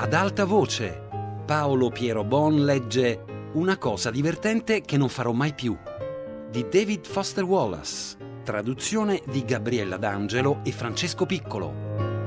Ad alta voce, Paolo Piero Bon legge Una cosa divertente che non farò mai più, di David Foster Wallace, traduzione di Gabriella D'Angelo e Francesco Piccolo.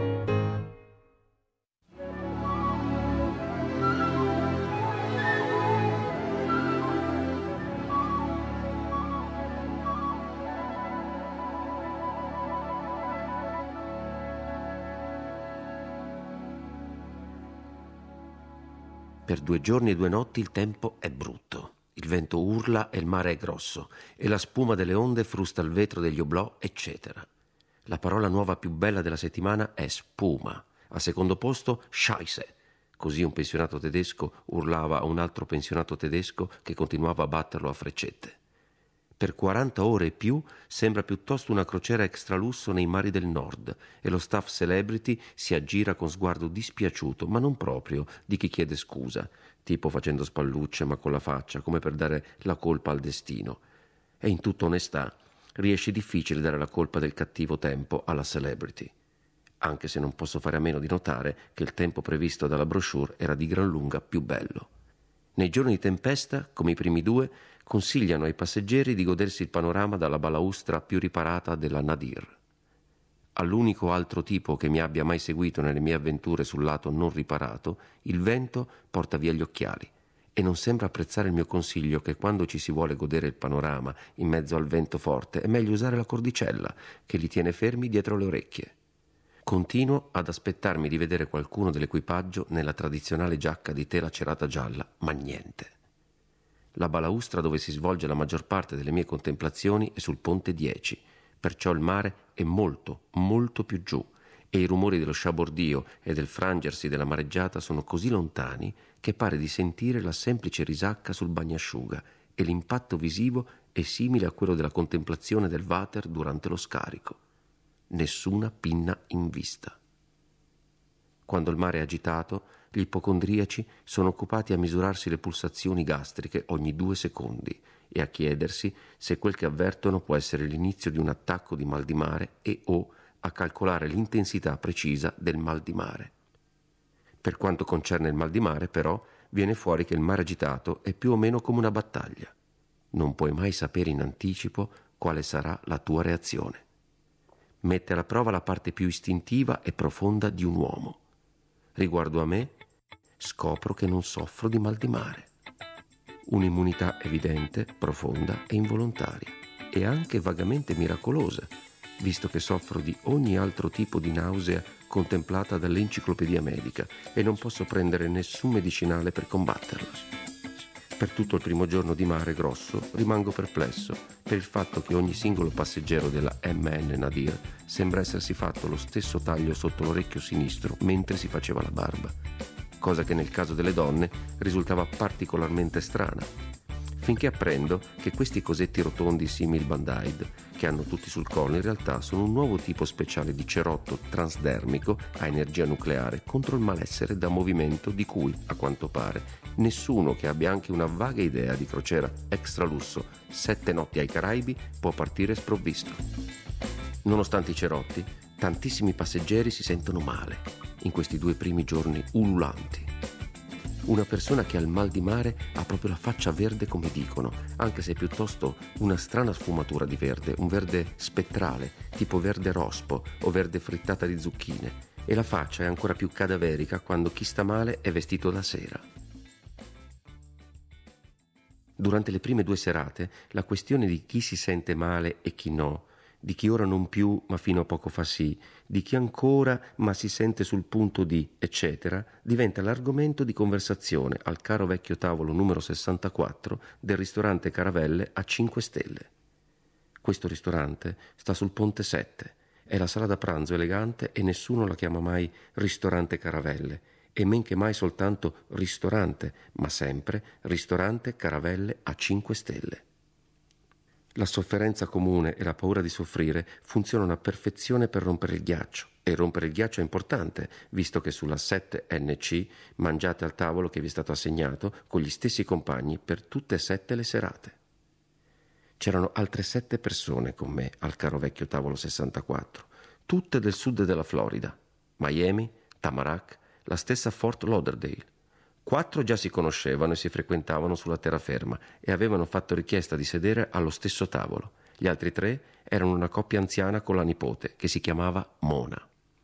Per 2 giorni e 2 notti il tempo è brutto. Il vento urla e il mare è grosso e la spuma delle onde frusta il vetro degli oblò, eccetera. La parola nuova più bella della settimana è spuma. Al secondo posto, Scheisse. Così un pensionato tedesco urlava a un altro pensionato tedesco che continuava a batterlo a freccette. Per 40 ore e più sembra piuttosto una crociera extralusso nei mari del nord e lo staff celebrity si aggira con sguardo dispiaciuto, ma non proprio di chi chiede scusa, tipo facendo spallucce ma con la faccia, come per dare la colpa al destino. E in tutta onestà riesce difficile dare la colpa del cattivo tempo alla celebrity, anche se non posso fare a meno di notare che il tempo previsto dalla brochure era di gran lunga più bello. Nei giorni di tempesta, come i primi 2, consigliano ai passeggeri di godersi il panorama dalla balaustra più riparata della Nadir. All'unico altro tipo che mi abbia mai seguito nelle mie avventure sul lato non riparato, il vento porta via gli occhiali e non sembra apprezzare il mio consiglio che quando ci si vuole godere il panorama in mezzo al vento forte è meglio usare la cordicella che li tiene fermi dietro le orecchie. Continuo ad aspettarmi di vedere qualcuno dell'equipaggio nella tradizionale giacca di tela cerata gialla, ma niente. La balaustra dove si svolge la maggior parte delle mie contemplazioni è sul ponte 10, perciò il mare è molto, molto più giù e i rumori dello sciabordio e del frangersi della mareggiata sono così lontani che pare di sentire la semplice risacca sul bagnasciuga e l'impatto visivo è simile a quello della contemplazione del water durante lo scarico. Nessuna pinna in vista. Quando il mare è agitato, gli ipocondriaci sono occupati a misurarsi le pulsazioni gastriche ogni 2 secondi e a chiedersi se quel che avvertono può essere l'inizio di un attacco di mal di mare e o a calcolare l'intensità precisa del mal di mare. Per quanto concerne il mal di mare, però, viene fuori che il mare agitato è più o meno come una battaglia. Non puoi mai sapere in anticipo quale sarà la tua reazione. Mette alla prova la parte più istintiva e profonda di un uomo. Riguardo a me, scopro che non soffro di mal di mare. Un'immunità evidente, profonda e involontaria, e anche vagamente miracolosa, visto che soffro di ogni altro tipo di nausea contemplata dall'enciclopedia medica e non posso prendere nessun medicinale per combatterla. Per tutto il primo giorno di mare grosso rimango perplesso per il fatto che ogni singolo passeggero della MN Nadir sembra essersi fatto lo stesso taglio sotto l'orecchio sinistro mentre si faceva la barba, cosa che nel caso delle donne risultava particolarmente strana, finché apprendo che questi cosetti rotondi simil Band-Aid che hanno tutti sul collo in realtà sono un nuovo tipo speciale di cerotto transdermico a energia nucleare contro il malessere da movimento di cui, a quanto pare, nessuno che abbia anche una vaga idea di crociera extra lusso 7 notti ai Caraibi può partire sprovvisto. Nonostante i cerotti, tantissimi passeggeri si sentono male in questi 2 primi giorni ululanti. Una persona che ha il mal di mare ha proprio la faccia verde come dicono, anche se è piuttosto una strana sfumatura di verde, un verde spettrale, tipo verde rospo o verde frittata di zucchine, e la faccia è ancora più cadaverica quando chi sta male è vestito da sera. Durante le prime 2 serate, la questione di chi si sente male e chi no, di chi ora non più ma fino a poco fa sì, di chi ancora ma si sente sul punto di, eccetera, diventa l'argomento di conversazione al caro vecchio tavolo numero 64 del ristorante Caravelle a 5 stelle. Questo ristorante sta sul Ponte 7, è la sala da pranzo elegante e nessuno la chiama mai ristorante Caravelle, e men che mai soltanto ristorante, ma sempre ristorante Caravelle a 5 stelle. La sofferenza comune e la paura di soffrire funzionano a perfezione per rompere il ghiaccio, e rompere il ghiaccio è importante, visto che sulla 7NC mangiate al tavolo che vi è stato assegnato con gli stessi compagni per tutte e 7 le serate. C'erano altre 7 persone con me al caro vecchio tavolo 64, tutte del sud della Florida, Miami, Tamarack, la stessa Fort Lauderdale. 4 già si conoscevano e si frequentavano sulla terraferma e avevano fatto richiesta di sedere allo stesso tavolo. Gli altri 3 erano una coppia anziana con la nipote, che si chiamava Mona.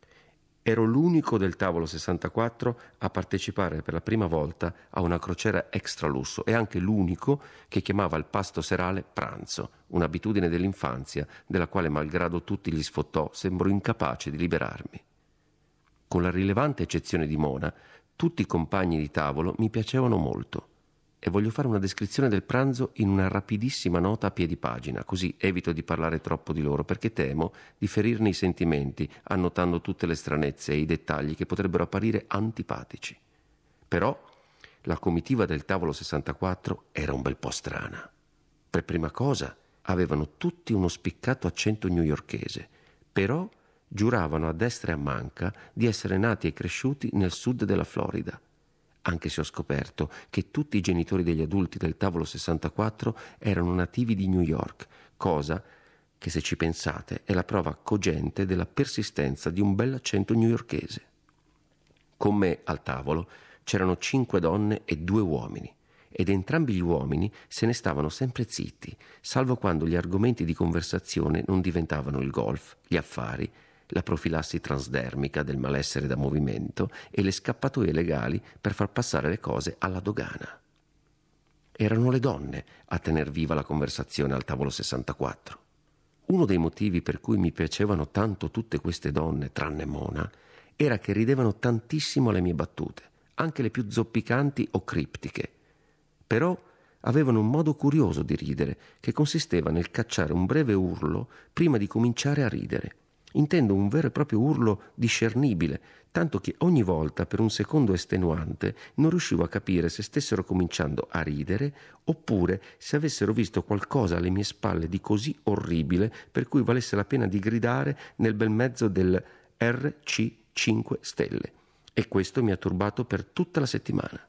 Ero l'unico del tavolo 64 a partecipare per la prima volta a una crociera extra lusso e anche l'unico che chiamava il pasto serale pranzo, un'abitudine dell'infanzia della quale, malgrado tutti gli sfottò, sembro incapace di liberarmi. Con la rilevante eccezione di Mona, tutti i compagni di tavolo mi piacevano molto e voglio fare una descrizione del pranzo in una rapidissima nota a piedi pagina, così evito di parlare troppo di loro perché temo di ferirne i sentimenti annotando tutte le stranezze e i dettagli che potrebbero apparire antipatici. Però la comitiva del tavolo 64 era un bel po' strana. Per prima cosa avevano tutti uno spiccato accento newyorkese, però giuravano a destra e a manca di essere nati e cresciuti nel sud della Florida, anche se ho scoperto che tutti i genitori degli adulti del tavolo 64 erano nativi di New York, cosa che, se ci pensate, è la prova cogente della persistenza di un bel accento newyorkese. Con me al tavolo c'erano 5 donne e 2 uomini, ed entrambi gli uomini se ne stavano sempre zitti, salvo quando gli argomenti di conversazione non diventavano il golf, gli affari, la profilassi transdermica del malessere da movimento e le scappatoie legali per far passare le cose alla dogana. Erano le donne a tener viva la conversazione al tavolo 64. Uno dei motivi per cui mi piacevano tanto tutte queste donne, tranne Mona, era che ridevano tantissimo alle mie battute, anche le più zoppicanti o criptiche. Però avevano un modo curioso di ridere, che consisteva nel cacciare un breve urlo prima di cominciare a ridere. Intendo un vero e proprio urlo discernibile, tanto che ogni volta, per un secondo estenuante, non riuscivo a capire se stessero cominciando a ridere oppure se avessero visto qualcosa alle mie spalle di così orribile per cui valesse la pena di gridare nel bel mezzo del RC 5 stelle. E questo mi ha turbato per tutta la settimana.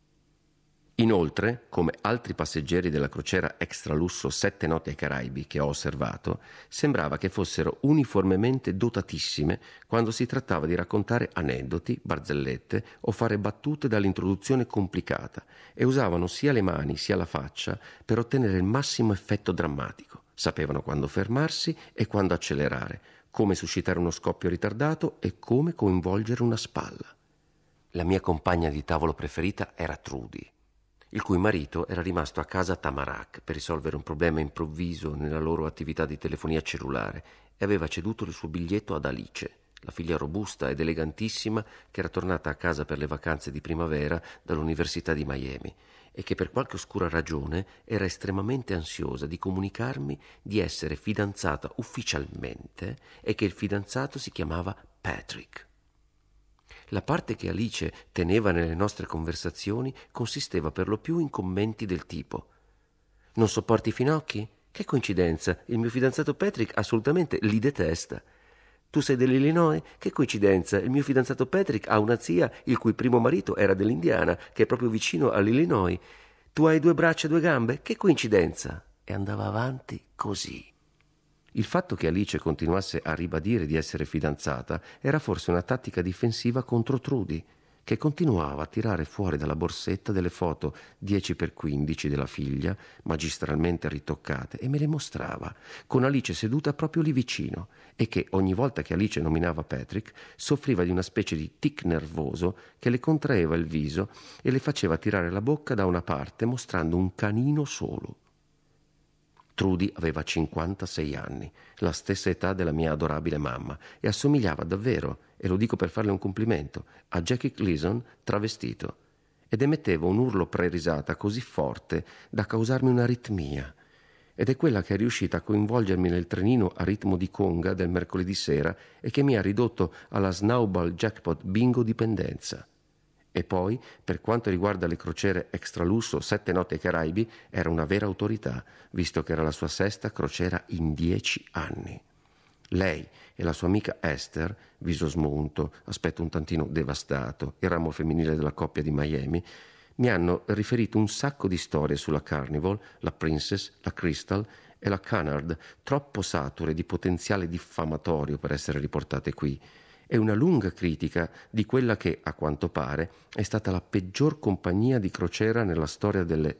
Inoltre, come altri passeggeri della crociera extra lusso 7 notti ai Caraibi che ho osservato, sembrava che fossero uniformemente dotatissime quando si trattava di raccontare aneddoti, barzellette o fare battute dall'introduzione complicata, e usavano sia le mani sia la faccia per ottenere il massimo effetto drammatico. Sapevano quando fermarsi e quando accelerare, come suscitare uno scoppio ritardato e come coinvolgere una spalla. La mia compagna di tavolo preferita era Trudy, il cui marito era rimasto a casa a Tamarack per risolvere un problema improvviso nella loro attività di telefonia cellulare e aveva ceduto il suo biglietto ad Alice, la figlia robusta ed elegantissima che era tornata a casa per le vacanze di primavera dall'Università di Miami e che per qualche oscura ragione era estremamente ansiosa di comunicarmi di essere fidanzata ufficialmente e che il fidanzato si chiamava Patrick. La parte che Alice teneva nelle nostre conversazioni consisteva per lo più in commenti del tipo: «Non sopporti i finocchi? Che coincidenza, il mio fidanzato Patrick assolutamente li detesta. Tu sei dell'Illinois? Che coincidenza, il mio fidanzato Patrick ha una zia il cui primo marito era dell'Indiana, che è proprio vicino all'Illinois. Tu hai 2 braccia e 2 gambe? Che coincidenza!» E andava avanti così. Il fatto che Alice continuasse a ribadire di essere fidanzata era forse una tattica difensiva contro Trudy, che continuava a tirare fuori dalla borsetta delle foto 10x15 della figlia, magistralmente ritoccate, e me le mostrava, con Alice seduta proprio lì vicino, e che ogni volta che Alice nominava Patrick soffriva di una specie di tic nervoso che le contraeva il viso e le faceva tirare la bocca da una parte mostrando un canino solo. Trudy aveva 56 anni, la stessa età della mia adorabile mamma, e assomigliava davvero, e lo dico per farle un complimento, a Jackie Gleason travestito, ed emetteva un urlo pre-risata così forte da causarmi un'aritmia, ed è quella che è riuscita a coinvolgermi nel trenino a ritmo di conga del mercoledì sera e che mi ha ridotto alla Snowball Jackpot Bingo dipendenza. E poi, per quanto riguarda le crociere extra lusso 7 notti ai Caraibi, era una vera autorità, visto che era la sua 6ª crociera in 10 anni. Lei e la sua amica Esther, viso smunto, aspetto un tantino devastato, il ramo femminile della coppia di Miami, mi hanno riferito un sacco di storie sulla Carnival, la Princess, la Crystal e la Cunard, troppo sature di potenziale diffamatorio per essere riportate qui, e una lunga critica di quella che, a quanto pare, è stata la peggior compagnia di crociera nella storia delle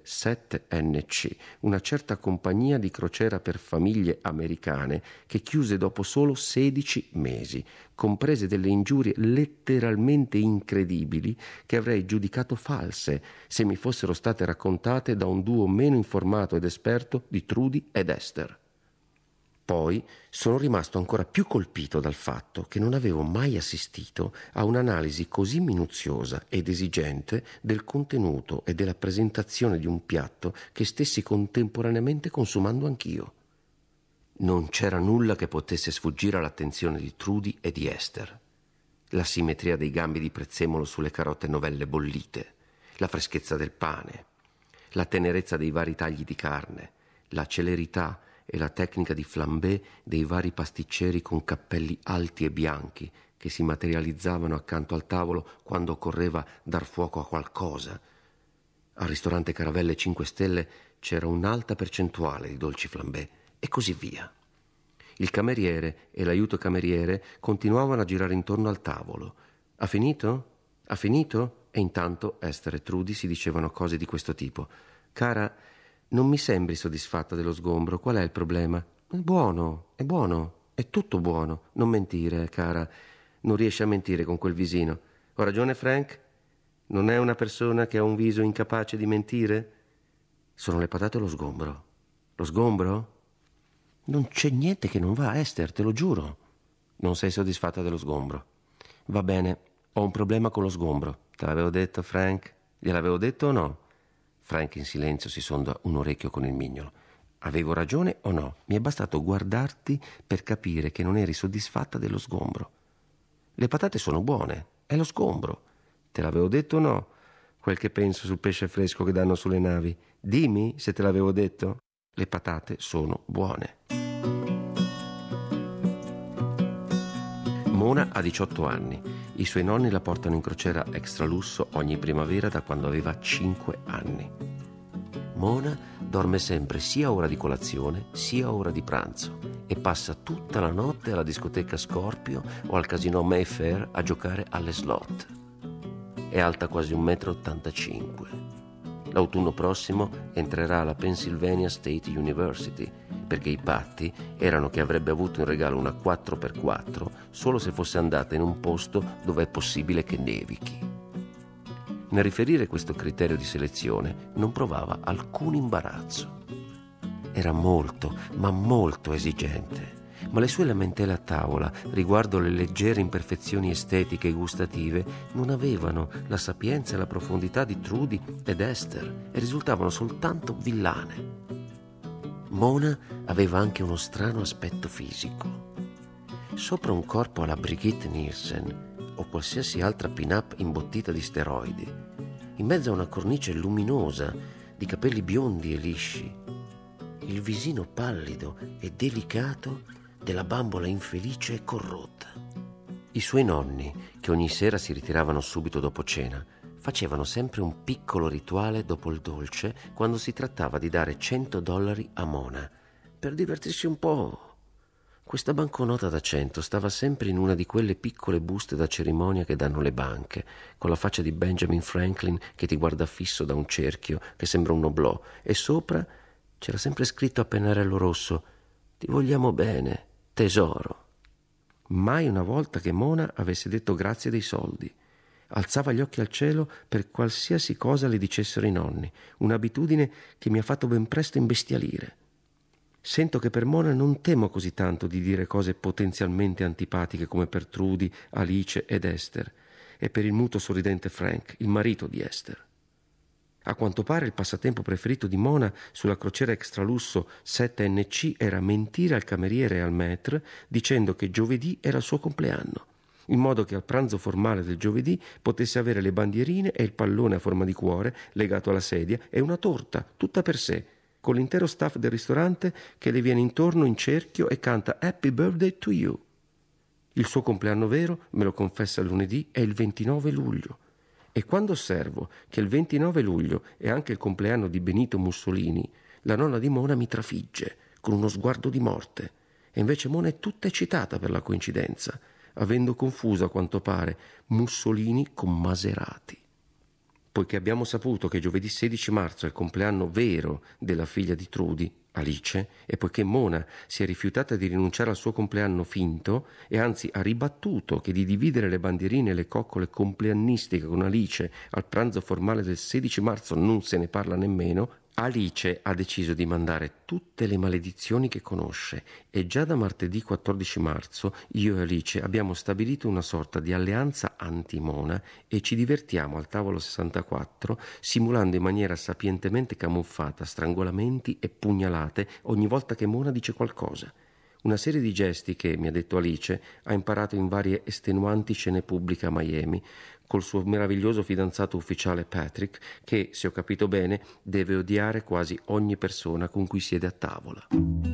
7NC, una certa compagnia di crociera per famiglie americane che chiuse dopo solo 16 mesi, comprese delle ingiurie letteralmente incredibili che avrei giudicato false se mi fossero state raccontate da un duo meno informato ed esperto di Trudy ed Esther. Poi sono rimasto ancora più colpito dal fatto che non avevo mai assistito a un'analisi così minuziosa ed esigente del contenuto e della presentazione di un piatto che stessi contemporaneamente consumando anch'io. Non c'era nulla che potesse sfuggire all'attenzione di Trudy e di Esther. La simmetria dei gambi di prezzemolo sulle carote novelle bollite, la freschezza del pane, la tenerezza dei vari tagli di carne, la celerità e la tecnica di flambé dei vari pasticceri con cappelli alti e bianchi che si materializzavano accanto al tavolo quando occorreva dar fuoco a qualcosa. Al ristorante Caravelle 5 Stelle c'era un'alta percentuale di dolci flambé e così via. Il cameriere e l'aiuto cameriere continuavano a girare intorno al tavolo. Ha finito? Ha finito? E intanto Esther e Trudy si dicevano cose di questo tipo. Cara, non mi sembri soddisfatta dello sgombro, qual è il problema? È buono, è tutto buono. Non mentire, cara, non riesci a mentire con quel visino. Ho ragione, Frank? Non è una persona che ha un viso incapace di mentire? Sono le patate o lo sgombro? Lo sgombro? Non c'è niente che non va, Esther, te lo giuro. Non sei soddisfatta dello sgombro. Va bene, ho un problema con lo sgombro. Te l'avevo detto, Frank? Gliel'avevo detto o no? Frank in silenzio si sonda un orecchio con il mignolo. Avevo ragione o no? Mi è bastato guardarti per capire che non eri soddisfatta dello sgombro. Le patate sono buone, è lo sgombro. Te l'avevo detto o no? Quel che penso sul pesce fresco che danno sulle navi. Dimmi se te l'avevo detto. Le patate sono buone. Mona ha 18 anni. I suoi nonni la portano in crociera extra lusso ogni primavera da quando aveva 5 anni. Mona dorme sempre sia a ora di colazione sia a ora di pranzo e passa tutta la notte alla discoteca Scorpio o al casino Mayfair a giocare alle slot. È alta quasi 1,85 m. L'autunno prossimo entrerà alla Pennsylvania State University perché i patti erano che avrebbe avuto in regalo una 4x4 solo se fosse andata in un posto dove è possibile che nevichi. Nel riferire questo criterio di selezione non provava alcun imbarazzo. Era molto, ma molto esigente, ma le sue lamentele a tavola riguardo le leggere imperfezioni estetiche e gustative non avevano la sapienza e la profondità di Trudy ed Esther e risultavano soltanto villane. Mona aveva anche uno strano aspetto fisico. Sopra un corpo alla Brigitte Nielsen o qualsiasi altra pin-up imbottita di steroidi, in mezzo a una cornice luminosa di capelli biondi e lisci, il visino pallido e delicato della bambola infelice e corrotta. I suoi nonni, che ogni sera si ritiravano subito dopo cena, facevano sempre un piccolo rituale dopo il dolce quando si trattava di dare $100 a Mona, per divertirsi un po'. Questa banconota da 100 stava sempre in una di quelle piccole buste da cerimonia che danno le banche, con la faccia di Benjamin Franklin che ti guarda fisso da un cerchio che sembra un oblò, e sopra c'era sempre scritto a pennarello rosso: «Ti vogliamo bene, tesoro». Mai una volta che Mona avesse detto grazie dei soldi. Alzava gli occhi al cielo per qualsiasi cosa le dicessero i nonni, un'abitudine che mi ha fatto ben presto imbestialire. Sento che per Mona non temo così tanto di dire cose potenzialmente antipatiche come per Trudy, Alice ed Esther, e per il muto sorridente Frank, il marito di Esther. A quanto pare il passatempo preferito di Mona sulla crociera extralusso 7NC era mentire al cameriere e al maître dicendo che giovedì era il suo compleanno, in modo che al pranzo formale del giovedì potesse avere le bandierine e il pallone a forma di cuore legato alla sedia e una torta tutta per sé, con l'intero staff del ristorante che le viene intorno in cerchio e canta Happy Birthday to You. Il suo compleanno vero, me lo confessa lunedì, è il 29 luglio. E quando osservo che il 29 luglio è anche il compleanno di Benito Mussolini, la nonna di Mona mi trafigge con uno sguardo di morte. E invece Mona è tutta eccitata per la coincidenza. avendo confuso, a quanto pare, Mussolini con Maserati. Poiché abbiamo saputo che giovedì 16 marzo è il compleanno vero della figlia di Trudy, Alice, e poiché Mona si è rifiutata di rinunciare al suo compleanno finto e anzi ha ribattuto che di dividere le bandierine e le coccole compleannistiche con Alice al pranzo formale del 16 marzo non se ne parla nemmeno, Alice ha deciso di mandare tutte le maledizioni che conosce e già da martedì 14 marzo io e Alice abbiamo stabilito una sorta di alleanza anti-Mona e ci divertiamo al tavolo 64 simulando in maniera sapientemente camuffata strangolamenti e pugnalate ogni volta che Mona dice qualcosa. Una serie di gesti che, mi ha detto Alice, ha imparato in varie estenuanti scene pubbliche a Miami, col suo meraviglioso fidanzato ufficiale Patrick, che, se ho capito bene, deve odiare quasi ogni persona con cui siede a tavola.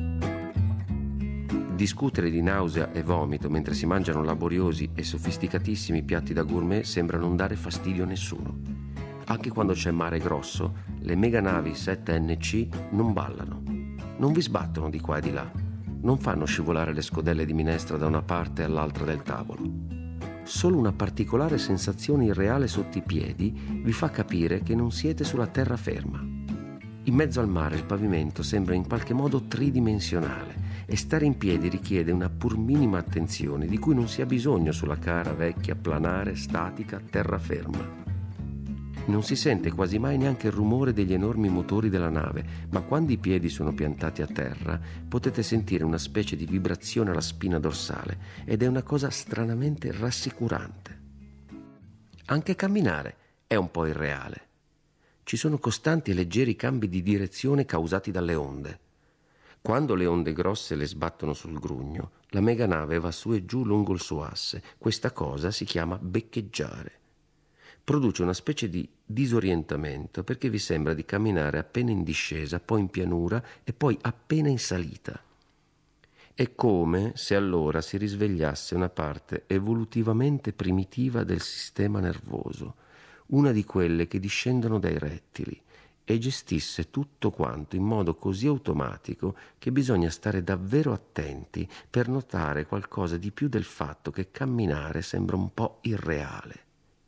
Discutere di nausea e vomito mentre si mangiano laboriosi e sofisticatissimi piatti da gourmet sembra non dare fastidio a nessuno. Anche quando c'è mare grosso, le mega navi 7NC non ballano, non vi sbattono di qua e di là, non fanno scivolare le scodelle di minestra da una parte all'altra del tavolo. Solo una particolare sensazione irreale sotto i piedi vi fa capire che non siete sulla terraferma. In mezzo al mare il pavimento sembra in qualche modo tridimensionale e stare in piedi richiede una pur minima attenzione di cui non si ha bisogno sulla cara vecchia planare statica terraferma. Non si sente quasi mai neanche il rumore degli enormi motori della nave, ma quando i piedi sono piantati a terra potete sentire una specie di vibrazione alla spina dorsale ed è una cosa stranamente rassicurante. Anche camminare è un po' irreale. Ci sono costanti e leggeri cambi di direzione causati dalle onde. Quando le onde grosse le sbattono sul grugno, la meganave va su e giù lungo il suo asse. Questa cosa si chiama beccheggiare. Produce una specie di disorientamento perché vi sembra di camminare appena in discesa, poi in pianura e poi appena in salita. È come se allora si risvegliasse una parte evolutivamente primitiva del sistema nervoso, una di quelle che discendono dai rettili, e gestisse tutto quanto in modo così automatico che bisogna stare davvero attenti per notare qualcosa di più del fatto che camminare sembra un po' irreale.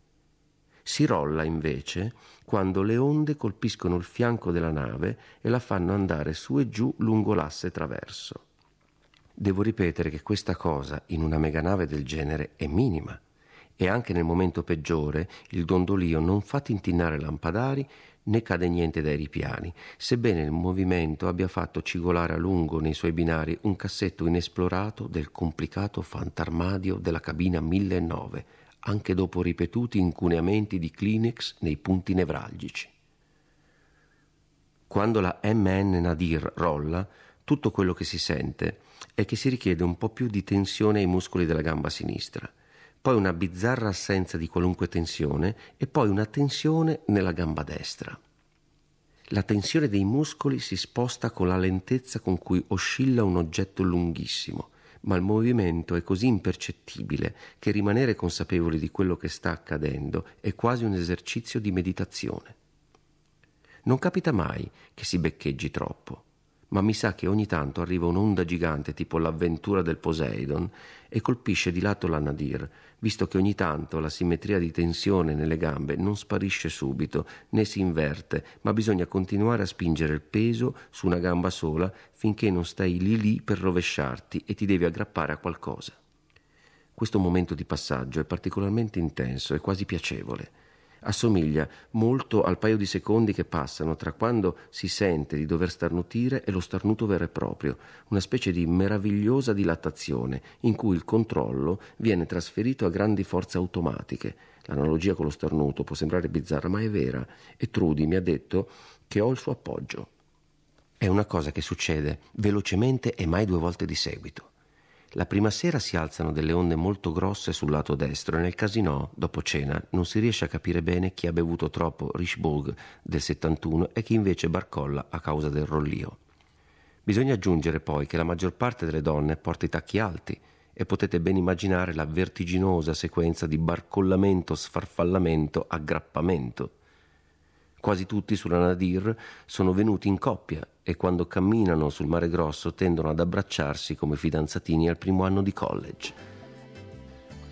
Si rolla invece quando le onde colpiscono il fianco della nave e la fanno andare su e giù lungo l'asse traverso. Devo ripetere che questa cosa in una meganave del genere è minima e anche nel momento peggiore il dondolio non fa tintinnare lampadari né cade niente dai ripiani, sebbene il movimento abbia fatto cigolare a lungo nei suoi binari un cassetto inesplorato del complicato fantarmadio della cabina 1009, anche dopo ripetuti incuneamenti di Kleenex nei punti nevralgici. Quando la MN Nadir rolla, tutto quello che si sente è che si richiede un po' più di tensione ai muscoli della gamba sinistra, poi una bizzarra assenza di qualunque tensione e poi una tensione nella gamba destra. La tensione dei muscoli si sposta con la lentezza con cui oscilla un oggetto lunghissimo, ma il movimento è così impercettibile che rimanere consapevoli di quello che sta accadendo è quasi un esercizio di meditazione. Non capita mai che si beccheggi troppo, ma mi sa che ogni tanto arriva un'onda gigante tipo l'avventura del Poseidon e colpisce di lato la Nadir, visto che ogni tanto la simmetria di tensione nelle gambe non sparisce subito né si inverte, ma bisogna continuare a spingere il peso su una gamba sola finché non stai lì per rovesciarti e ti devi aggrappare a qualcosa. Questo momento di passaggio è particolarmente intenso e quasi piacevole. Assomiglia molto al paio di secondi che passano tra quando si sente di dover starnutire e lo starnuto vero e proprio, una specie di meravigliosa dilatazione in cui il controllo viene trasferito a grandi forze automatiche. L'analogia con lo starnuto può sembrare bizzarra, ma è vera, e Trudy mi ha detto che ho il suo appoggio. È una cosa che succede velocemente e mai 2 volte di seguito. La prima sera si alzano delle onde molto grosse sul lato destro e nel casinò, dopo cena, non si riesce a capire bene chi ha bevuto troppo Richebourg del 71 e chi invece barcolla a causa del rollio. Bisogna aggiungere poi che la maggior parte delle donne porta i tacchi alti e potete ben immaginare la vertiginosa sequenza di barcollamento, sfarfallamento, aggrappamento. Quasi tutti sulla Nadir sono venuti in coppia e quando camminano sul mare grosso tendono ad abbracciarsi come fidanzatini al primo anno di college.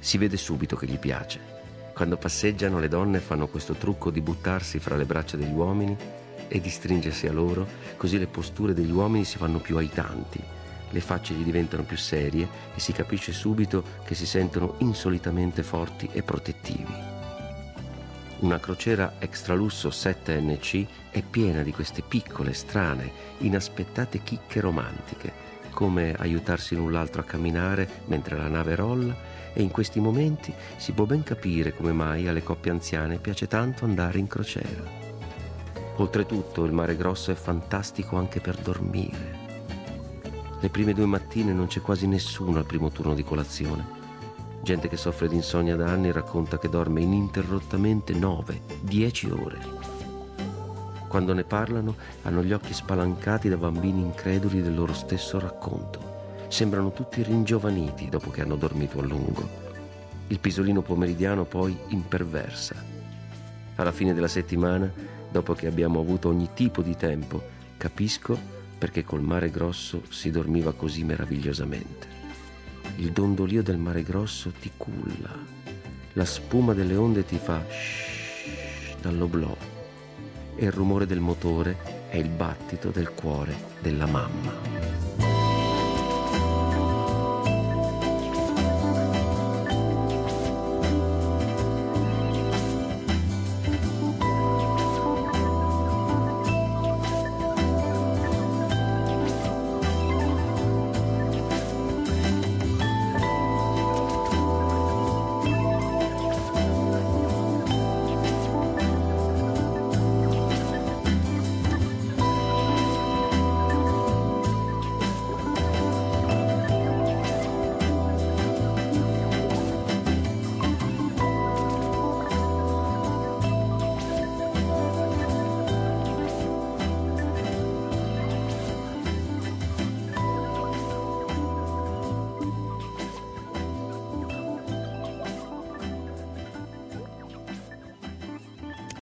Si vede subito che gli piace. Quando passeggiano le donne fanno questo trucco di buttarsi fra le braccia degli uomini e di stringersi a loro, così le posture degli uomini si fanno più aitanti, le facce gli diventano più serie e si capisce subito che si sentono insolitamente forti e protettivi. Una crociera extralusso 7NC è piena di queste piccole, strane, inaspettate chicche romantiche, come aiutarsi l'un l'altro a camminare mentre la nave rolla, e in questi momenti si può ben capire come mai alle coppie anziane piace tanto andare in crociera. Oltretutto il Mare Grosso è fantastico anche per dormire. Le prime 2 mattine non c'è quasi nessuno al primo turno di colazione. Gente che soffre di insonnia da anni racconta che dorme ininterrottamente 9-10 ore. Quando ne parlano hanno gli occhi spalancati da bambini increduli del loro stesso racconto. Sembrano tutti ringiovaniti dopo che hanno dormito a lungo. Il pisolino pomeridiano poi imperversa. Alla fine della settimana, dopo che abbiamo avuto ogni tipo di tempo, capisco perché col Mare Grosso si dormiva così meravigliosamente. Il dondolio del Mare Grosso ti culla, la spuma delle onde ti fa shhh dall'oblò e il rumore del motore è il battito del cuore della mamma.